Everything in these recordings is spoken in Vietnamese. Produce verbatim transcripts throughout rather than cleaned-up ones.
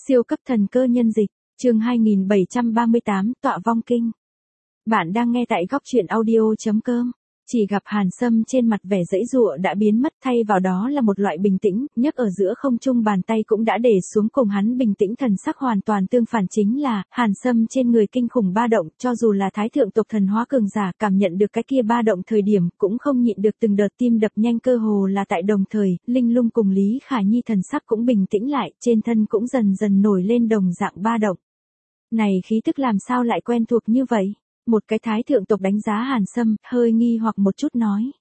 Siêu cấp thần cơ nhân dịch, chương hai nghìn bảy trăm ba mươi tám, tọa vong kinh. Bạn đang nghe tại góc truyện audio.com. Chỉ gặp Hàn Sâm trên mặt vẻ giãy giụa đã biến mất, thay vào đó là một loại bình tĩnh, nhấc ở giữa không trung bàn tay cũng đã để xuống, cùng hắn bình tĩnh thần sắc hoàn toàn tương phản, chính là Hàn Sâm trên người kinh khủng ba động, cho dù là thái thượng tộc thần hóa cường giả cảm nhận được cái kia ba động thời điểm cũng không nhịn được từng đợt tim đập nhanh, cơ hồ là tại đồng thời, Linh Lung cùng Lý Khả Nhi thần sắc cũng bình tĩnh lại, trên thân cũng dần dần nổi lên đồng dạng ba động. Này khí tức làm sao lại quen thuộc như vậy? Một cái thái thượng tộc đánh giá Hàn Sâm, hơi nghi hoặc một chút nói.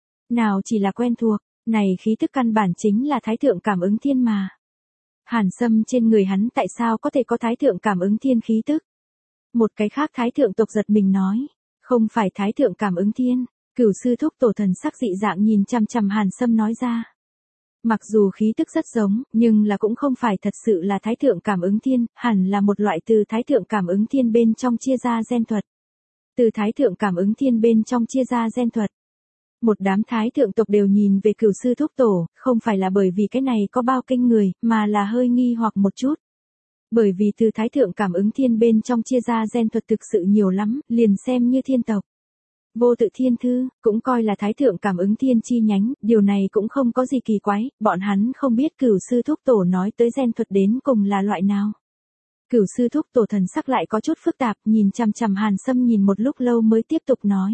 Nào chỉ là quen thuộc, này khí tức căn bản chính là thái thượng cảm ứng thiên mà. Hàn Sâm trên người hắn tại sao có thể có thái thượng cảm ứng thiên khí tức? Một cái khác thái thượng tộc giật mình nói. Không phải thái thượng cảm ứng thiên, Cửu sư thúc tổ thần sắc dị dạng nhìn chằm chằm Hàn Sâm nói ra. Mặc dù khí tức rất giống, nhưng là cũng không phải thật sự là thái thượng cảm ứng thiên, hẳn là một loại từ thái thượng cảm ứng thiên bên trong chia ra gen thuật. Từ thái thượng cảm ứng thiên bên trong chia ra gen thuật. Một đám thái thượng tộc đều nhìn về Cửu sư thúc tổ, không phải là bởi vì cái này có bao kinh người, mà là hơi nghi hoặc một chút. Bởi vì từ thái thượng cảm ứng thiên bên trong chia ra gen thuật thực sự nhiều lắm, liền xem như thiên tộc. Vô tự thiên thư, cũng coi là thái thượng cảm ứng thiên chi nhánh, điều này cũng không có gì kỳ quái, bọn hắn không biết Cửu sư thúc tổ nói tới gen thuật đến cùng là loại nào. Cửu sư thúc tổ thần sắc lại có chút phức tạp, nhìn chằm chằm Hàn Sâm nhìn một lúc lâu mới tiếp tục nói.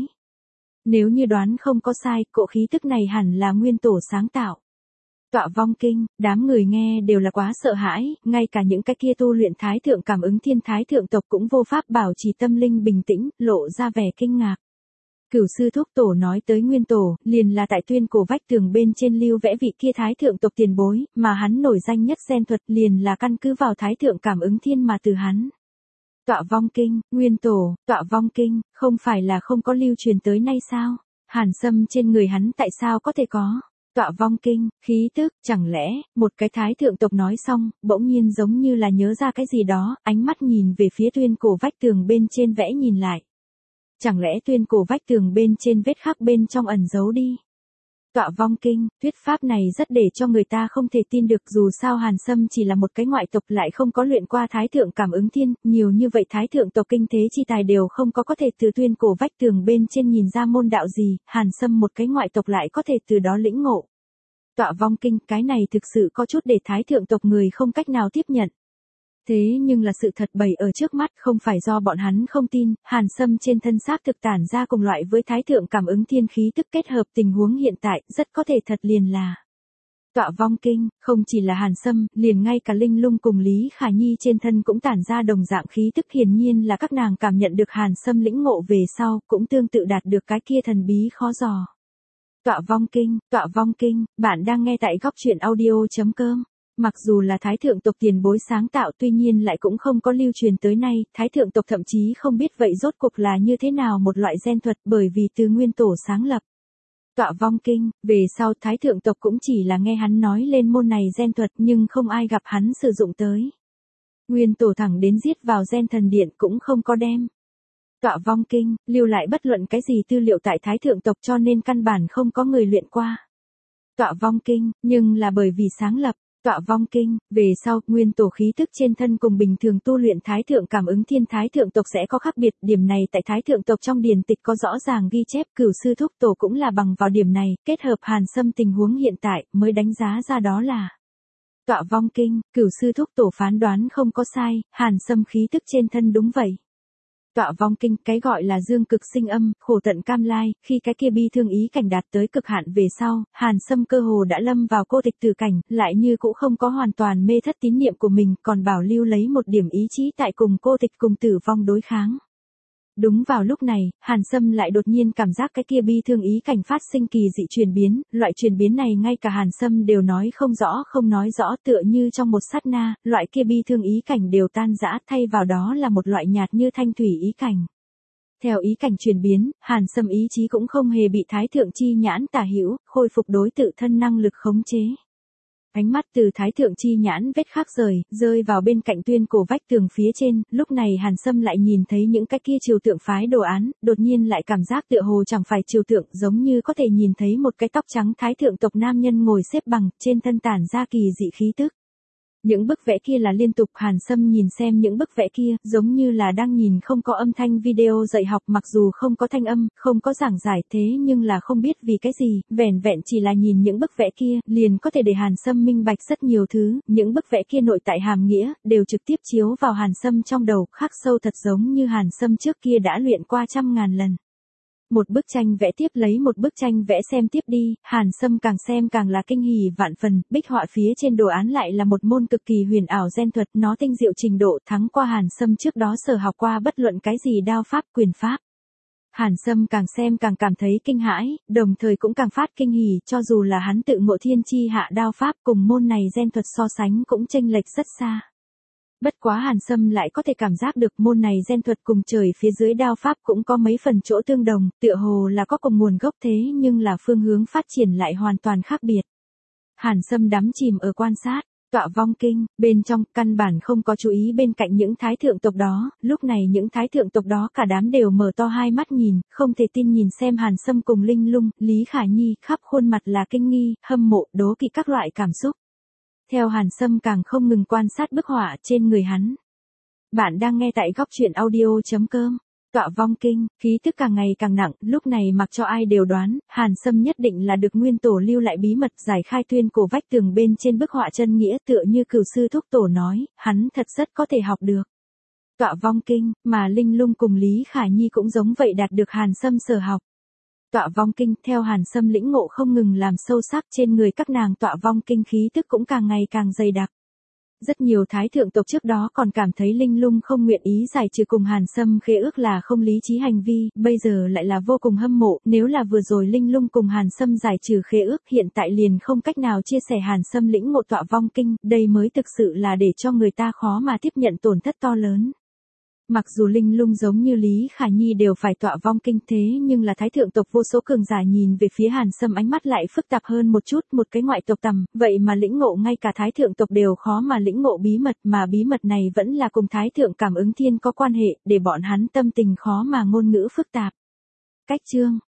Nếu như đoán không có sai, cỗ khí tức này hẳn là nguyên tổ sáng tạo. Tọa vong kinh, đám người nghe đều là quá sợ hãi, ngay cả những cái kia tu luyện thái thượng cảm ứng thiên thái thượng tộc cũng vô pháp bảo trì tâm linh bình tĩnh, lộ ra vẻ kinh ngạc. Cửu sư thúc tổ nói tới nguyên tổ, liền là tại tuyên cổ vách tường bên trên lưu vẽ vị kia thái thượng tộc tiền bối, mà hắn nổi danh nhất gen thuật liền là căn cứ vào thái thượng cảm ứng thiên mà từ hắn. Tọa vong kinh, nguyên tổ, tọa vong kinh, không phải là không có lưu truyền tới nay sao? Hàn Sâm trên người hắn tại sao có thể có? Tọa vong kinh, khí tức, chẳng lẽ, một cái thái thượng tộc nói xong, bỗng nhiên giống như là nhớ ra cái gì đó, ánh mắt nhìn về phía tuyên cổ vách tường bên trên vẽ nhìn lại. Chẳng lẽ tuyên cổ vách tường bên trên vết khắc bên trong ẩn giấu đi? Tọa vong kinh, thuyết pháp này rất để cho người ta không thể tin được, dù sao Hàn Sâm chỉ là một cái ngoại tộc lại không có luyện qua thái thượng cảm ứng thiên, nhiều như vậy thái thượng tộc kinh thế chi tài đều không có có thể từ tuyên cổ vách tường bên trên nhìn ra môn đạo gì, Hàn Sâm một cái ngoại tộc lại có thể từ đó lĩnh ngộ. Tọa vong kinh, cái này thực sự có chút để thái thượng tộc người không cách nào tiếp nhận. Thế nhưng là sự thật bày ở trước mắt, không phải do bọn hắn không tin, Hàn Sâm trên thân xác thực tản ra cùng loại với thái thượng cảm ứng thiên khí tức kết hợp tình huống hiện tại, rất có thể thật liền là. Tọa vong kinh, không chỉ là Hàn Sâm, liền ngay cả Linh Lung cùng Lý Khả Nhi trên thân cũng tản ra đồng dạng khí tức, hiển nhiên là các nàng cảm nhận được Hàn Sâm lĩnh ngộ về sau, cũng tương tự đạt được cái kia thần bí khó dò. Tọa vong kinh, tọa vong kinh, bạn đang nghe tại góc truyện audio.com. Mặc dù là thái thượng tộc tiền bối sáng tạo, tuy nhiên lại cũng không có lưu truyền tới nay, thái thượng tộc thậm chí không biết vậy rốt cuộc là như thế nào một loại gen thuật, bởi vì từ nguyên tổ sáng lập. Tọa vong kinh, về sau thái thượng tộc cũng chỉ là nghe hắn nói lên môn này gen thuật, nhưng không ai gặp hắn sử dụng tới. Nguyên tổ thẳng đến giết vào gen thần điện cũng không có đem. Tọa vong kinh, lưu lại bất luận cái gì tư liệu tại thái thượng tộc, cho nên căn bản không có người luyện qua. Tọa vong kinh, nhưng là bởi vì sáng lập. Tọa vong kinh, về sau, nguyên tổ khí tức trên thân cùng bình thường tu luyện thái thượng cảm ứng thiên thái thượng tộc sẽ có khác biệt, điểm này tại thái thượng tộc trong điển tịch có rõ ràng ghi chép, Cửu sư thúc tổ cũng là bằng vào điểm này, kết hợp Hàn Sâm tình huống hiện tại, mới đánh giá ra đó là. Tọa vong kinh, Cửu sư thúc tổ phán đoán không có sai, Hàn Sâm khí tức trên thân đúng vậy. Tọa vong kinh, cái gọi là dương cực sinh âm, khổ tận cam lai, khi cái kia bi thương ý cảnh đạt tới cực hạn về sau, Hàn Sâm cơ hồ đã lâm vào cô tịch tử cảnh, lại như cũng không có hoàn toàn mê thất tín niệm của mình, còn bảo lưu lấy một điểm ý chí tại cùng cô tịch cùng tử vong đối kháng. Đúng vào lúc này, Hàn Sâm lại đột nhiên cảm giác cái kia bi thương ý cảnh phát sinh kỳ dị chuyển biến, loại chuyển biến này ngay cả Hàn Sâm đều nói không rõ không nói rõ, tựa như trong một sát na, loại kia bi thương ý cảnh đều tan rã, thay vào đó là một loại nhạt như thanh thủy ý cảnh. Theo ý cảnh chuyển biến, Hàn Sâm ý chí cũng không hề bị thái thượng chi nhãn tả hữu, khôi phục đối tự thân năng lực khống chế. Ánh mắt từ thái thượng chi nhãn vết khắc rời, rơi vào bên cạnh tuyên cổ vách tường phía trên, lúc này Hàn Sâm lại nhìn thấy những cái kia triều tượng phái đồ án, đột nhiên lại cảm giác tựa hồ chẳng phải triều tượng, giống như có thể nhìn thấy một cái tóc trắng thái thượng tộc nam nhân ngồi xếp bằng, trên thân tản ra kỳ dị khí tức. Những bức vẽ kia là liên tục. Hàn Sâm nhìn xem những bức vẽ kia, giống như là đang nhìn không có âm thanh video dạy học, mặc dù không có thanh âm, không có giảng giải, thế nhưng là không biết vì cái gì, vẻn vẹn chỉ là nhìn những bức vẽ kia, liền có thể để Hàn Sâm minh bạch rất nhiều thứ, những bức vẽ kia nội tại hàm nghĩa, đều trực tiếp chiếu vào Hàn Sâm trong đầu, khắc sâu thật giống như Hàn Sâm trước kia đã luyện qua trăm ngàn lần. Một bức tranh vẽ tiếp lấy một bức tranh vẽ xem tiếp đi, Hàn Sâm càng xem càng là kinh hỉ vạn phần, bích họa phía trên đồ án lại là một môn cực kỳ huyền ảo gen thuật, nó tinh diệu trình độ thắng qua Hàn Sâm trước đó sở học qua bất luận cái gì đao pháp quyền pháp. Hàn Sâm càng xem càng cảm thấy kinh hãi, đồng thời cũng càng phát kinh hỉ, cho dù là hắn tự ngộ thiên chi hạ đao pháp cùng môn này gen thuật so sánh cũng chênh lệch rất xa. Bất quá Hàn Sâm lại có thể cảm giác được môn này gen thuật cùng trời phía dưới đao pháp cũng có mấy phần chỗ tương đồng, tựa hồ là có cùng nguồn gốc thế nhưng là phương hướng phát triển lại hoàn toàn khác biệt. Hàn Sâm đắm chìm ở quan sát, tọa vong kinh, bên trong căn bản không có chú ý bên cạnh những thái thượng tộc đó, lúc này những thái thượng tộc đó cả đám đều mở to hai mắt nhìn, không thể tin nhìn xem Hàn Sâm cùng Linh Lung, Lý Khả Nhi, khắp khuôn mặt là kinh nghi, hâm mộ, đố kỵ các loại cảm xúc. Theo Hàn Sâm càng không ngừng quan sát bức họa trên người hắn. Bạn đang nghe tại góc truyện audio chấm com. Tọa vong kinh, khí tức càng ngày càng nặng, lúc này mặc cho ai đều đoán, Hàn Sâm nhất định là được nguyên tổ lưu lại bí mật giải khai tuyên cổ vách tường bên trên bức họa chân nghĩa, tựa như cửu sư thúc tổ nói, hắn thật rất có thể học được. Tọa vong kinh, mà Linh Lung cùng Lý Khả Nhi cũng giống vậy đạt được Hàn Sâm sở học. Tọa vong kinh, theo Hàn Sâm lĩnh ngộ không ngừng làm sâu sắc trên người các nàng, tọa vong kinh khí tức cũng càng ngày càng dày đặc. Rất nhiều thái thượng tộc trước đó còn cảm thấy Linh Lung không nguyện ý giải trừ cùng Hàn Sâm khế ước là không lý trí hành vi, bây giờ lại là vô cùng hâm mộ, nếu là vừa rồi Linh Lung cùng Hàn Sâm giải trừ khế ước, hiện tại liền không cách nào chia sẻ Hàn Sâm lĩnh ngộ tọa vong kinh, đây mới thực sự là để cho người ta khó mà tiếp nhận tổn thất to lớn. Mặc dù Linh Lung giống như Lý Khả Nhi đều phải tọa vong kinh thế nhưng là thái thượng tộc vô số cường giả nhìn về phía Hàn Sâm ánh mắt lại phức tạp hơn một chút, một cái ngoại tộc tầm, vậy mà lĩnh ngộ ngay cả thái thượng tộc đều khó mà lĩnh ngộ bí mật, mà bí mật này vẫn là cùng thái thượng cảm ứng thiên có quan hệ, để bọn hắn tâm tình khó mà ngôn ngữ phức tạp. Cách chương